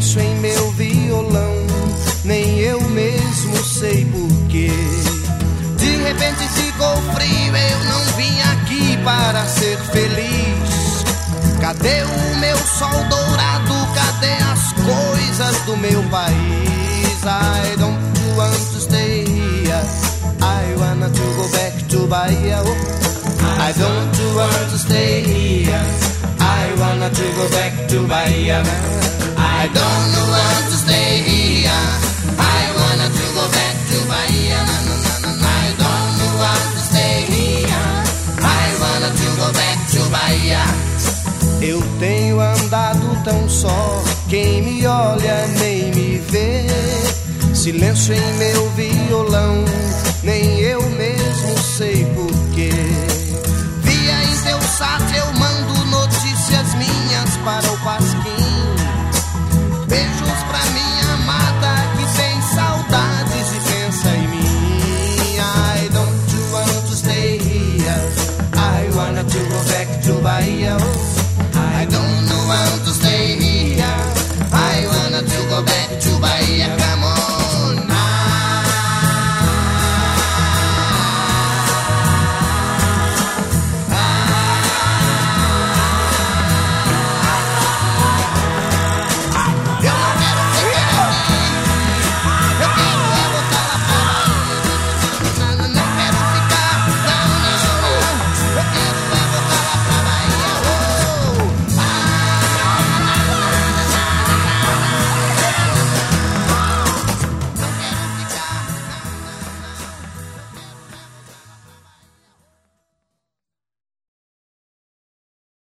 Silêncio em meu violão, nem eu mesmo sei porquê. De repente ficou frio, eu não vim aqui para ser feliz. Cadê o meu sol dourado? Cadê as coisas do meu país? I don't want to stay here, I wanna to go back to Bahia. I don't want to stay here, I wanna to go back to Bahia. I don't want to stay here, I wanna to go back to Bahia. I don't want to stay here, I wanna to go back to Bahia. Eu tenho andado tão só, quem me olha nem me vê. Silêncio em meu violão, nem eu mesmo sei por